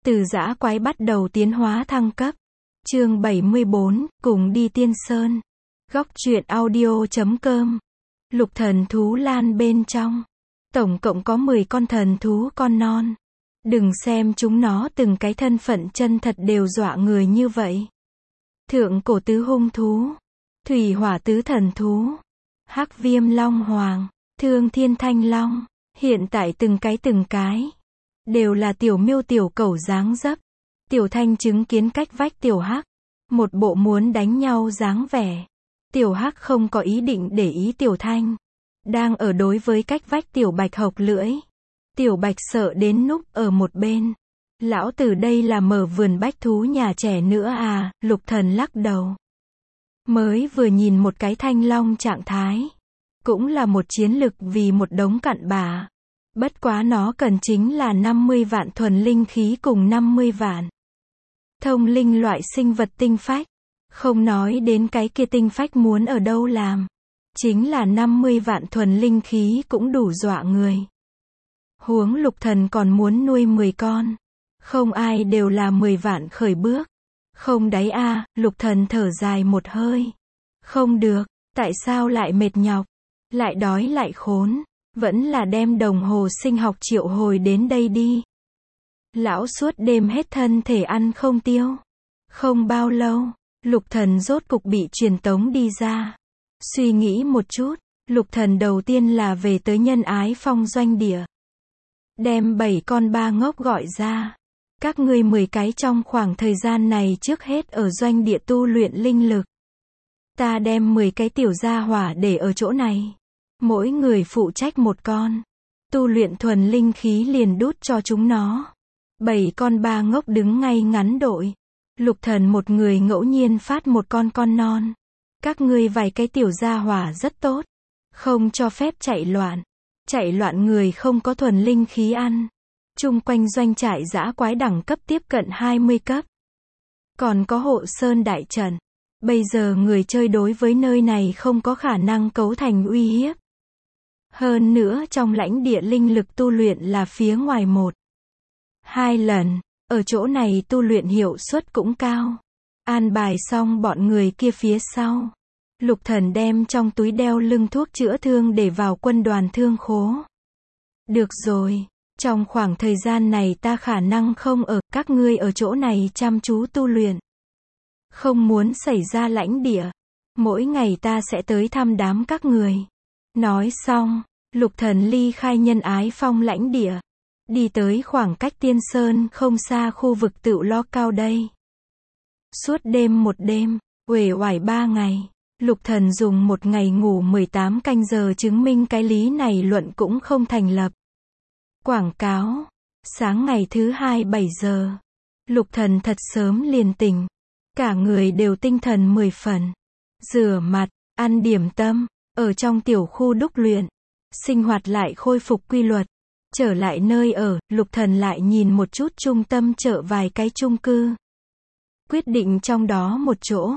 Từ dã quái bắt đầu tiến hóa thăng cấp. Chương 74, cùng đi Tiên Sơn. Góc truyện audio.com. Lục thần thú lan bên trong. Tổng cộng có 10 con thần thú con non. Đừng xem chúng nó từng cái thân phận chân thật đều dọa người như vậy. Thượng cổ tứ hung thú, thủy hỏa tứ thần thú, hắc viêm long hoàng, thương thiên thanh long, hiện tại từng cái đều là tiểu miêu tiểu cẩu dáng dấp. Tiểu thanh chứng kiến cách vách tiểu hắc, một bộ muốn đánh nhau dáng vẻ. Tiểu hắc không có ý định để ý tiểu thanh, đang ở đối với cách vách tiểu bạch hộc lưỡi. Tiểu bạch sợ đến núp ở một bên. Lão tử đây là mở vườn bách thú nhà trẻ nữa à, Lục thần lắc đầu. Mới vừa nhìn một cái thanh long trạng thái, cũng là một chiến lực vì một đống cặn bã. Bất quá nó cần chính là 50 vạn thuần linh khí cùng 50 vạn thông linh loại sinh vật tinh phách. Không nói đến cái kia tinh phách muốn ở đâu làm. Chính là 50 vạn thuần linh khí cũng đủ dọa người. Huống Lục thần còn muốn nuôi 10 con. Không ai đều là 10 vạn khởi bước. Không đấy a, Lục thần thở dài một hơi. Không được, tại sao lại mệt nhọc, lại đói lại khốn, vẫn là đem đồng hồ sinh học triệu hồi đến đây đi. Lão suốt đêm hết thân thể ăn không tiêu. Không bao lâu, Lục thần rốt cục bị truyền tống đi ra. Suy nghĩ một chút, Lục thần đầu tiên là về tới Nhân Ái Phong doanh địa. Đem 7 con ba ngốc gọi ra. Các ngươi 10 cái trong khoảng thời gian này trước hết ở doanh địa tu luyện linh lực. Ta đem 10 cái tiểu gia hỏa để ở chỗ này. Mỗi người phụ trách một con. Tu luyện thuần linh khí liền đút cho chúng nó. 7 con ba ngốc đứng ngay ngắn đội. Lục thần một người ngẫu nhiên phát một con non. Các ngươi vài cái tiểu gia hỏa rất tốt. Không cho phép chạy loạn. Chạy loạn người không có thuần linh khí ăn. Chung quanh doanh trại dã quái đẳng cấp tiếp cận 20 cấp. Còn có hộ sơn đại trận. Bây giờ người chơi đối với nơi này không có khả năng cấu thành uy hiếp. Hơn nữa trong lãnh địa linh lực tu luyện là phía ngoài 1-2 lần. Ở chỗ này tu luyện hiệu suất cũng cao. An bài xong bọn người kia phía sau. Lục thần đem trong túi đeo lưng thuốc chữa thương để vào quân đoàn thương khố. Được rồi. Trong khoảng thời gian này ta khả năng không ở, các ngươi ở chỗ này chăm chú tu luyện. Không muốn xảy ra lãnh địa. Mỗi ngày ta sẽ tới thăm đám các người. Nói xong, Lục thần ly khai Nhân Ái Phong lãnh địa. Đi tới khoảng cách Tiên Sơn không xa khu vực Tựu Lo Cao đây. Suốt đêm một đêm, uể oải 3 ngày. Lục thần dùng một ngày ngủ 18 canh giờ chứng minh cái lý này luận cũng không thành lập. Quảng cáo. Sáng ngày thứ 2 7 giờ. Lục thần thật sớm liền tỉnh. Cả người đều tinh thần 10 phần. Rửa mặt, ăn điểm tâm, ở trong tiểu khu đúc luyện. Sinh hoạt lại khôi phục quy luật. Trở lại nơi ở, Lục thần lại nhìn một chút trung tâm chợ vài cái chung cư. Quyết định trong đó một chỗ.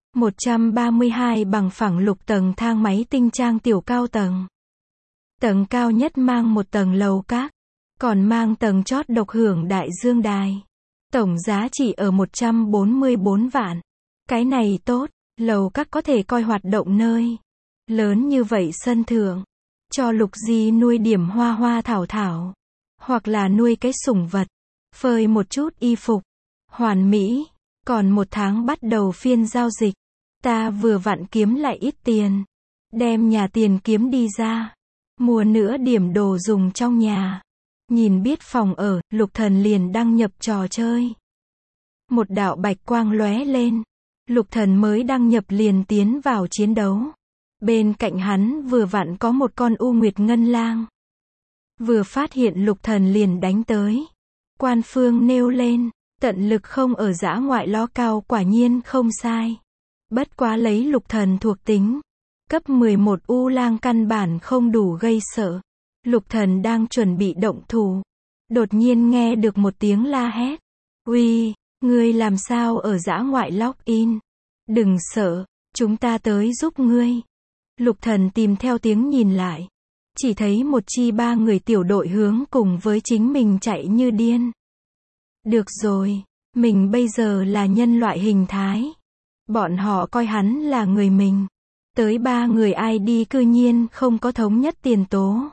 132 bằng phẳng lục tầng thang máy tinh trang tiểu cao tầng. Tầng cao nhất mang một tầng lầu các. Còn mang tầng chót độc hưởng đại dương đài. Tổng giá trị ở 144 vạn. Cái này tốt, lầu các có thể coi hoạt động nơi. Lớn như vậy sân thượng. Cho Lục Di nuôi điểm hoa hoa thảo thảo. Hoặc là nuôi cái sủng vật. Phơi một chút y phục. Hoàn mỹ. Còn 1 tháng bắt đầu phiên giao dịch. Ta vừa vặn kiếm lại ít tiền. Đem nhà tiền kiếm đi ra. Mua nữa điểm đồ dùng trong nhà. Nhìn biết phòng ở, Lục thần liền đăng nhập trò chơi. Một đạo bạch quang lóe lên. Lục thần mới đăng nhập liền tiến vào chiến đấu. Bên cạnh hắn vừa vặn có một con U Nguyệt Ngân Lang. Vừa phát hiện Lục thần liền đánh tới. Quan phương nêu lên, tận lực không ở dã ngoại Lo Cao quả nhiên không sai. Bất quá lấy Lục thần thuộc tính. Cấp 11 U Lang căn bản không đủ gây sợ. Lục thần đang chuẩn bị động thủ. Đột nhiên nghe được một tiếng la hét. Uy, ngươi làm sao ở dã ngoại login? Đừng sợ, chúng ta tới giúp ngươi. Lục thần tìm theo tiếng nhìn lại. Chỉ thấy một chi 3 người tiểu đội hướng cùng với chính mình chạy như điên. Được rồi, mình bây giờ là nhân loại hình thái. Bọn họ coi hắn là người mình. Tới 3 người ID cư nhiên không có thống nhất tiền tố.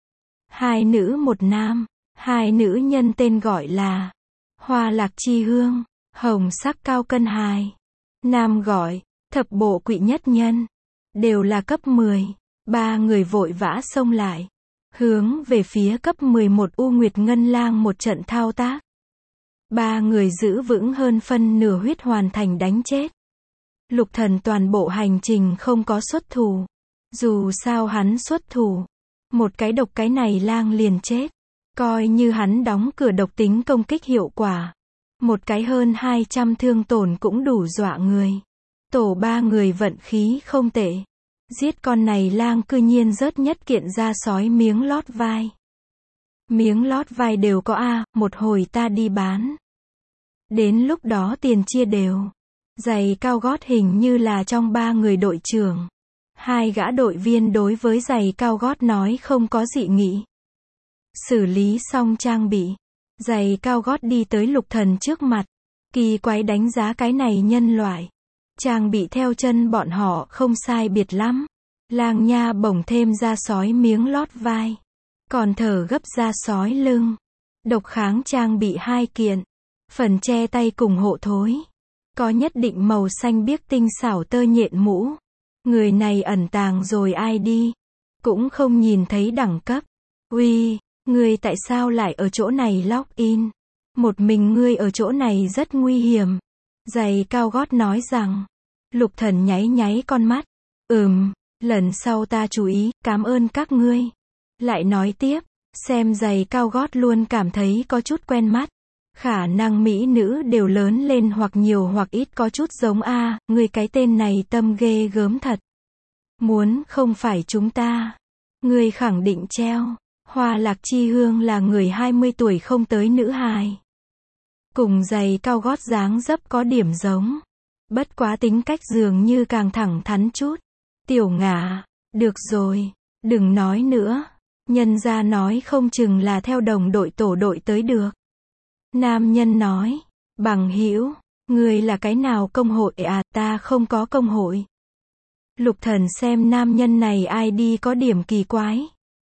2 nữ 1 nam, 2 nữ nhân tên gọi là Hoa Lạc Chi Hương, Hồng Sắc Cao Cân Hài. Nam gọi Thập Bộ Quỷ Nhất Nhân, đều là cấp 10. 3 người vội vã xông lại, hướng về phía cấp 11 U Nguyệt Ngân Lang một trận thao tác. 3 người giữ vững hơn phân nửa huyết hoàn thành đánh chết. Lục Thần toàn bộ hành trình không có xuất thủ. Dù sao hắn xuất thủ, một cái độc cái này lang liền chết. Coi như hắn đóng cửa độc tính công kích hiệu quả. Một cái hơn 200 thương tổn cũng đủ dọa người. Tổ 3 người vận khí không tệ. Giết con này lang cư nhiên rớt nhất kiện da sói miếng lót vai. Miếng lót vai đều có a, một hồi ta đi bán. Đến lúc đó tiền chia đều. Giày cao gót hình như là trong 3 người đội trưởng. 2 gã đội viên đối với giày cao gót nói không có dị nghị. Xử lý xong trang bị, giày cao gót đi tới Lục Thần trước mặt. Kỳ quái đánh giá cái này nhân loại. Trang bị theo chân bọn họ không sai biệt lắm. Lang nha bổng thêm da sói miếng lót vai. Còn thở gấp da sói lưng. Độc kháng trang bị 2 kiện. Phần che tay cùng hộ thối. Có nhất định màu xanh biếc tinh xảo tơ nhện mũ. Người này ẩn tàng rồi ai đi. Cũng không nhìn thấy đẳng cấp. Uy, ngươi tại sao lại ở chỗ này login? Một mình ngươi ở chỗ này rất nguy hiểm. Giày cao gót nói rằng. Lục Thần nháy nháy con mắt. Lần sau ta chú ý, cảm ơn các ngươi. Lại nói tiếp, xem giày cao gót luôn cảm thấy có chút quen mắt. Khả năng mỹ nữ đều lớn lên hoặc nhiều hoặc ít có chút giống a, ngươi cái tên này tâm ghê gớm thật. Muốn không phải chúng ta. Ngươi khẳng định treo. Hoa Lạc Chi Hương là người 20 tuổi không tới nữ hài. Cùng giày cao gót dáng dấp có điểm giống. Bất quá tính cách dường như càng thẳng thắn chút. Tiểu Ngả, được rồi, đừng nói nữa. Nhân gia nói không chừng là theo đồng đội tổ đội tới được. Nam nhân nói, bằng hữu, người là cái nào công hội à, ta không có công hội. Lục Thần xem nam nhân này ID có điểm kỳ quái.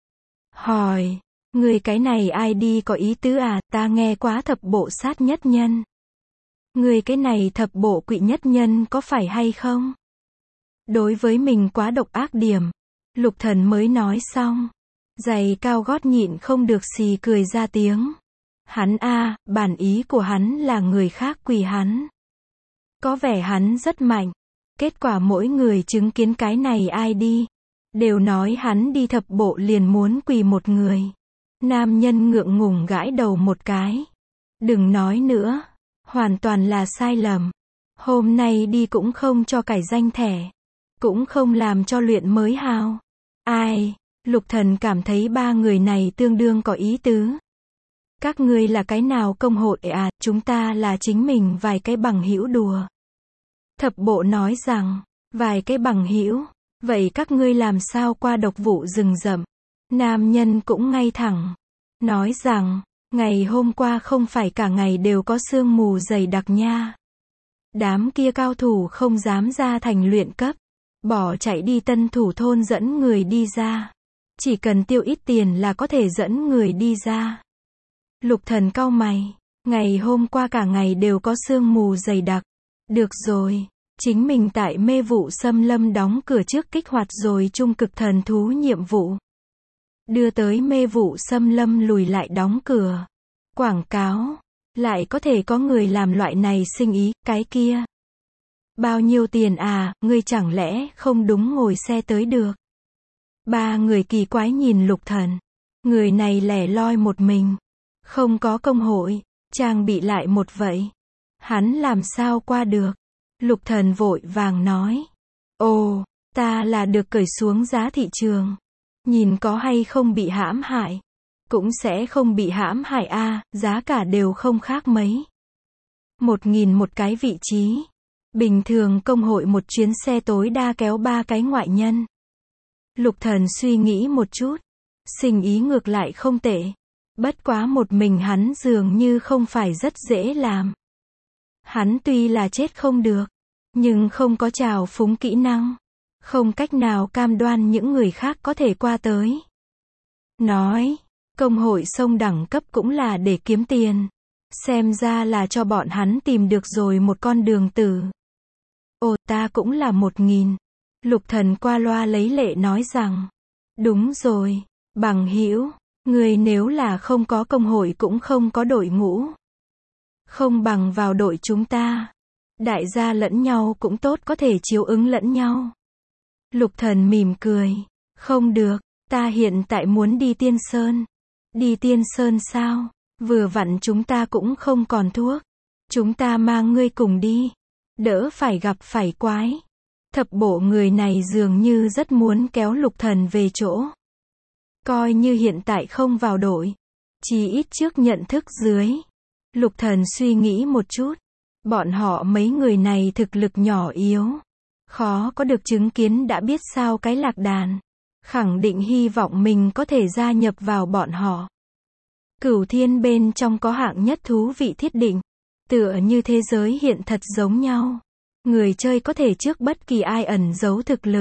Hỏi, người cái này ID có ý tứ à, ta nghe quá thập bộ sát nhất nhân. Người cái này thập bộ quỷ nhất nhân có phải hay không? Đối với mình quá độc ác điểm. Lục Thần mới nói xong. Giày cao gót nhịn không được xì cười ra tiếng. Hắn a, bản ý của hắn là người khác quỳ hắn. Có vẻ hắn rất mạnh. Kết quả mỗi người chứng kiến cái này ai đi. Đều nói hắn đi thập bộ liền muốn quỳ một người. Nam nhân ngượng ngùng gãi đầu một cái. Đừng nói nữa. Hoàn toàn là sai lầm. Hôm nay đi cũng không cho cải danh thẻ. Cũng không làm cho luyện mới hào. Ai? Lục Thần cảm thấy 3 người này tương đương có ý tứ. Các ngươi là cái nào công hội à, chúng ta là chính mình vài cái bằng hữu đùa. Thập bộ nói rằng, vài cái bằng hữu, vậy các ngươi làm sao qua độc vụ rừng rậm? Nam nhân cũng ngay thẳng, nói rằng, ngày hôm qua không phải cả ngày đều có sương mù dày đặc nha. Đám kia cao thủ không dám ra thành luyện cấp, bỏ chạy đi Tân Thủ thôn dẫn người đi ra. Chỉ cần tiêu ít tiền là có thể dẫn người đi ra. Lục Thần cau mày, ngày hôm qua cả ngày đều có sương mù dày đặc. Được rồi, chính mình tại mê vụ xâm lâm đóng cửa trước kích hoạt rồi trung cực thần thú nhiệm vụ. Đưa tới mê vụ xâm lâm lùi lại đóng cửa. Quảng cáo, lại có thể có người làm loại này sinh ý, cái kia. Bao nhiêu tiền à, ngươi chẳng lẽ không đúng ngồi xe tới được. 3 người kỳ quái nhìn Lục Thần. Người này lẻ loi một mình. Không có công hội, trang bị lại một vậy. Hắn làm sao qua được? Lục Thần vội vàng nói. Ồ, ta là được cởi xuống giá thị trường. Nhìn có hay không bị hãm hại. Cũng sẽ không bị hãm hại a, giá cả đều không khác mấy. 1.000 một cái vị trí. Bình thường công hội một chuyến xe tối đa kéo 3 cái ngoại nhân. Lục Thần suy nghĩ một chút. Sinh ý ngược lại không tệ. Bất quá một mình hắn dường như không phải rất dễ làm. Hắn tuy là chết không được, nhưng không có trào phúng kỹ năng. Không cách nào cam đoan những người khác có thể qua tới. Nói, công hội sông đẳng cấp cũng là để kiếm tiền. Xem ra là cho bọn hắn tìm được rồi một con đường tử. Ồ, ta cũng là 1000. Lục Thần qua loa lấy lệ nói rằng, đúng rồi, bằng hữu, người nếu là không có công hội cũng không có đội ngũ. Không bằng vào đội chúng ta. Đại gia lẫn nhau cũng tốt, có thể chiếu ứng lẫn nhau. Lục Thần mỉm cười, không được, ta hiện tại muốn đi Tiên Sơn. Đi Tiên Sơn sao? Vừa vặn chúng ta cũng không còn thuốc. Chúng ta mang ngươi cùng đi. Đỡ phải gặp phải quái. Thập bộ người này dường như rất muốn kéo Lục Thần về chỗ. Coi như hiện tại không vào đội. Chỉ ít trước nhận thức dưới. Lục Thần suy nghĩ một chút. Bọn họ mấy người này thực lực nhỏ yếu. Khó có được chứng kiến đã biết sao cái lạc đàn. Khẳng định hy vọng mình có thể gia nhập vào bọn họ. Cửu thiên bên trong có hạng nhất thú vị thiết định. Tựa như thế giới hiện thật giống nhau. Người chơi có thể trước bất kỳ ai ẩn giấu thực lực.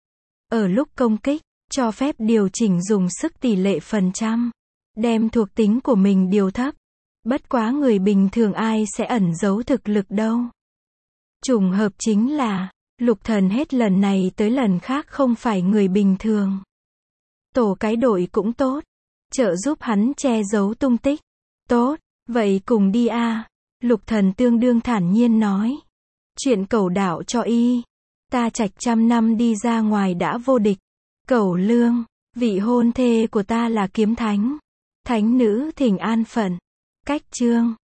Ở lúc công kích, cho phép điều chỉnh dùng sức tỷ lệ phần trăm. Đem thuộc tính của mình điều thấp. Bất quá người bình thường ai sẽ ẩn giấu thực lực đâu. Trùng hợp chính là, Lục Thần hết lần này tới lần khác không phải người bình thường. Tổ cái đội cũng tốt. Trợ giúp hắn che giấu tung tích. Tốt, vậy cùng đi a. Lục Thần tương đương thản nhiên nói. Chuyện cẩu đạo cho y. Ta Trạch 100 năm đi ra ngoài đã vô địch. Cẩu lương, vị hôn thê của ta là kiếm thánh. Thánh nữ thỉnh an phận. Cách chương